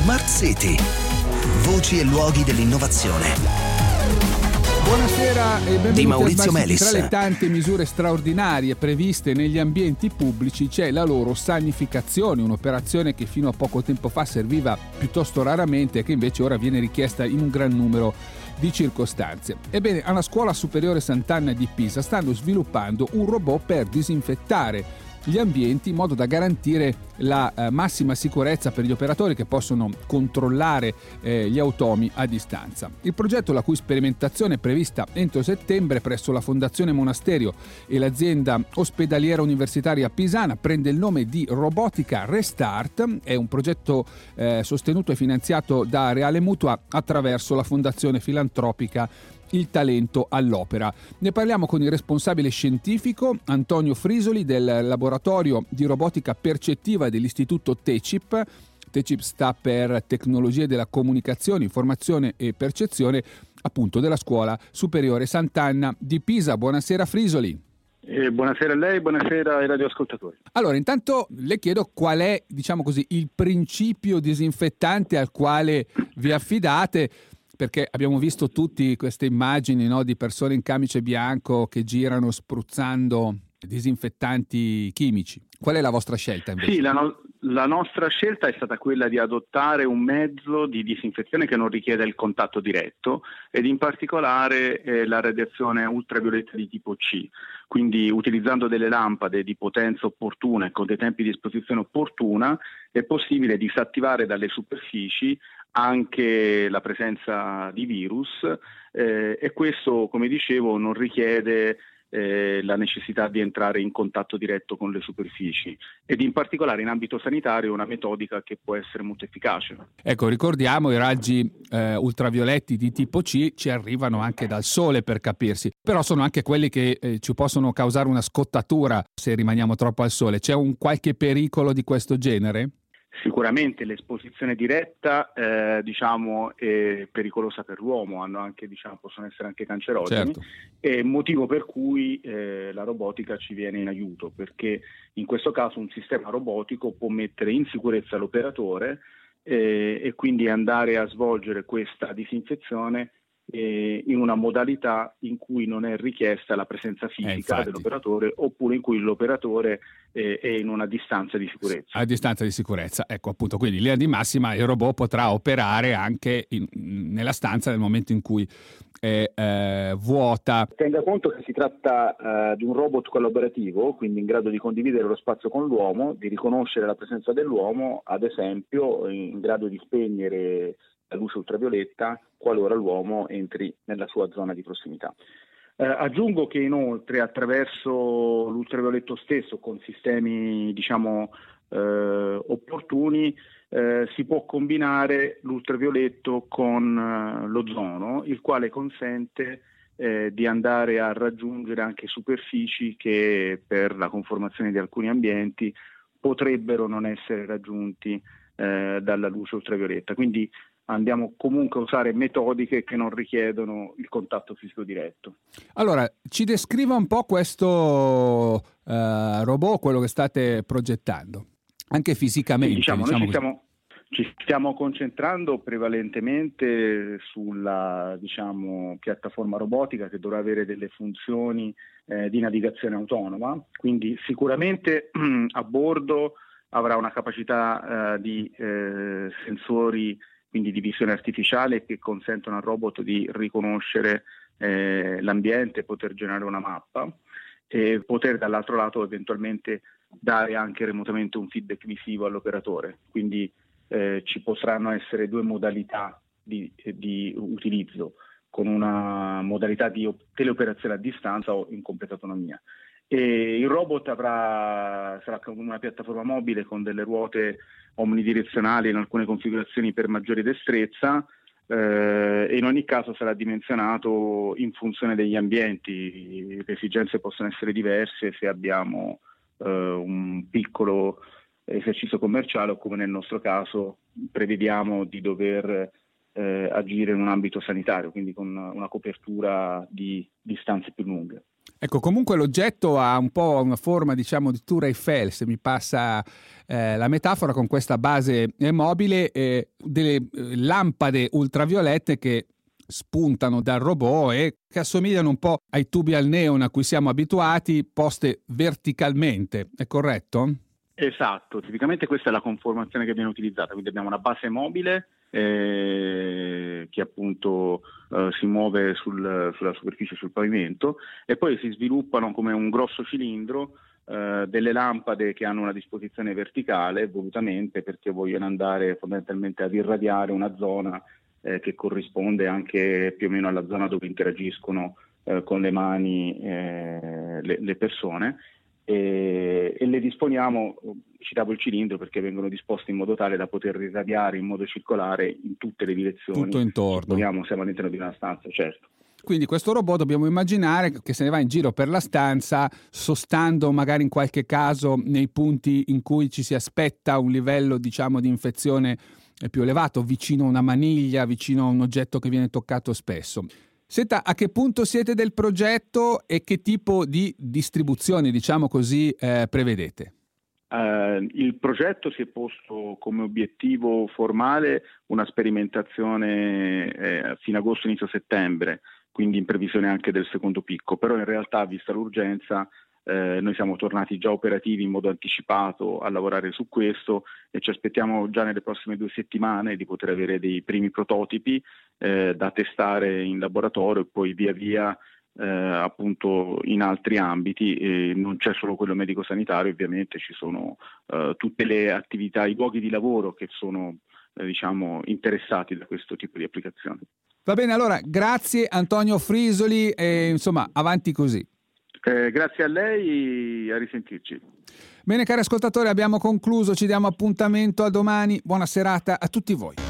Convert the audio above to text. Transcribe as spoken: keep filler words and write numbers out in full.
Smart City. Voci e luoghi dell'innovazione. Buonasera e benvenuti Di Maurizio a Smart City. Melis. Tra le tante misure straordinarie previste negli ambienti pubblici c'è la loro sanificazione, un'operazione che fino a poco tempo fa serviva piuttosto raramente e che invece ora viene richiesta in un gran numero di circostanze. Ebbene, alla Scuola Superiore Sant'Anna di Pisa stanno sviluppando un robot per disinfettare gli ambienti in modo da garantire la eh, massima sicurezza per gli operatori che possono controllare eh, gli automi a distanza. Il progetto, la cui sperimentazione è prevista entro settembre presso la Fondazione Monasterio e l'azienda ospedaliera universitaria pisana, prende il nome di Robotica Restart. È un progetto eh, sostenuto e finanziato da Reale Mutua attraverso la Fondazione Filantropica Il Talento all'Opera. Ne parliamo con il responsabile scientifico Antonio Frisoli del laboratorio di robotica percettiva dell'istituto TECIP. TECIP sta per Tecnologie della Comunicazione, Informazione e Percezione, appunto della Scuola Superiore Sant'Anna di Pisa. Buonasera Frisoli. Eh, buonasera a lei, buonasera ai radioascoltatori. Allora, intanto le chiedo qual è, diciamo così, il principio disinfettante al quale vi affidate, perché abbiamo visto tutti queste immagini, no, di persone in camice bianco che girano spruzzando disinfettanti chimici. Qual è la vostra scelta invece? Sì, la, no- la nostra scelta è stata quella di adottare un mezzo di disinfezione che non richiede il contatto diretto ed in particolare eh, la radiazione ultravioletta di tipo C. Quindi utilizzando delle lampade di potenza opportuna e con dei tempi di esposizione opportuna è possibile disattivare dalle superfici anche la presenza di virus eh, e questo, come dicevo, non richiede eh, la necessità di entrare in contatto diretto con le superfici ed in particolare in ambito sanitario è una metodica che può essere molto efficace. Ecco, ricordiamo i raggi eh, ultravioletti di tipo C ci arrivano anche dal sole, per capirsi, però sono anche quelli che eh, ci possono causare una scottatura se rimaniamo troppo al sole. C'è un qualche pericolo di questo genere? Sicuramente l'esposizione diretta eh, diciamo è pericolosa per l'uomo, hanno anche, diciamo, possono essere anche cancerogeni, certo. È motivo per cui eh, la robotica ci viene in aiuto, perché in questo caso un sistema robotico può mettere in sicurezza l'operatore eh, e quindi andare a svolgere questa disinfezione eh, in una modalità in cui non è richiesta la presenza fisica eh, dell'operatore oppure in cui l'operatore eh, è in una distanza di sicurezza. A distanza di sicurezza, ecco appunto, quindi in linea di massima il robot potrà operare anche in, nella stanza nel momento in cui è eh, vuota. Tenga conto che si tratta uh, di un robot collaborativo, quindi in grado di condividere lo spazio con l'uomo, di riconoscere la presenza dell'uomo, ad esempio in grado di spegnere la luce ultravioletta qualora l'uomo entri nella sua zona di prossimità. Eh, aggiungo che inoltre attraverso l'ultravioletto stesso, con sistemi diciamo eh, opportuni, eh, si può combinare l'ultravioletto con eh, l'ozono, il quale consente eh, di andare a raggiungere anche superfici che per la conformazione di alcuni ambienti potrebbero non essere raggiunti eh, dalla luce ultravioletta. Quindi andiamo comunque a usare metodiche che non richiedono il contatto fisico diretto. Allora, ci descriva un po' questo uh, robot, quello che state progettando, anche fisicamente. Sì, diciamo, diciamo noi ci stiamo, ci stiamo concentrando prevalentemente sulla diciamo, piattaforma robotica che dovrà avere delle funzioni eh, di navigazione autonoma, quindi sicuramente a bordo avrà una capacità eh, di eh, sensori, quindi di visione artificiale, che consentono al robot di riconoscere eh, l'ambiente, poter generare una mappa e poter dall'altro lato eventualmente dare anche remotamente un feedback visivo all'operatore. Quindi eh, ci potranno essere due modalità di, di utilizzo, con una modalità di teleoperazione a distanza o in completa autonomia. E il robot avrà, sarà una piattaforma mobile con delle ruote omnidirezionali in alcune configurazioni per maggiore destrezza eh, e in ogni caso sarà dimensionato in funzione degli ambienti. Le esigenze possono essere diverse se abbiamo eh, un piccolo esercizio commerciale o, come nel nostro caso, prevediamo di dover eh, agire in un ambito sanitario, quindi con una copertura di distanze più lunghe. Ecco, comunque l'oggetto ha un po' una forma, diciamo, di Tour Eiffel, se mi passa eh, la metafora, con questa base mobile, eh, delle lampade ultraviolette che spuntano dal robot e che assomigliano un po' ai tubi al neon a cui siamo abituati, poste verticalmente, è corretto? Esatto, tipicamente questa è la conformazione che viene utilizzata, quindi abbiamo una base mobile eh, che appunto eh, si muove sul, sulla superficie, sul pavimento, e poi si sviluppano come un grosso cilindro eh, delle lampade che hanno una disposizione verticale volutamente perché vogliono andare fondamentalmente ad irradiare una zona eh, che corrisponde anche più o meno alla zona dove interagiscono eh, con le mani eh, le, le persone. E, e le disponiamo, citavo il cilindro perché vengono disposti in modo tale da poter irradiare in modo circolare in tutte le direzioni. Tutto intorno. Supponiamo siamo all'interno di una stanza, certo. Quindi questo robot dobbiamo immaginare che se ne va in giro per la stanza, sostando magari in qualche caso nei punti in cui ci si aspetta un livello, diciamo, di infezione più elevato, vicino a una maniglia, vicino a un oggetto che viene toccato spesso. Senta, a che punto siete del progetto e che tipo di distribuzione, diciamo così, eh, prevedete? Uh, il progetto si è posto come obiettivo formale una sperimentazione eh, fino agosto, inizio settembre, quindi in previsione anche del secondo picco, però in realtà, vista l'urgenza, eh, noi siamo tornati già operativi in modo anticipato a lavorare su questo e ci aspettiamo già nelle prossime due settimane di poter avere dei primi prototipi eh, da testare in laboratorio e poi via via Eh, appunto in altri ambiti, e non c'è solo quello medico-sanitario, ovviamente ci sono eh, tutte le attività, i luoghi di lavoro che sono eh, diciamo interessati da questo tipo di applicazioni. Va bene, allora grazie Antonio Frisoli e insomma avanti così. Eh, grazie a lei, a risentirci. Bene cari ascoltatori, abbiamo concluso, ci diamo appuntamento a domani, buona serata a tutti voi.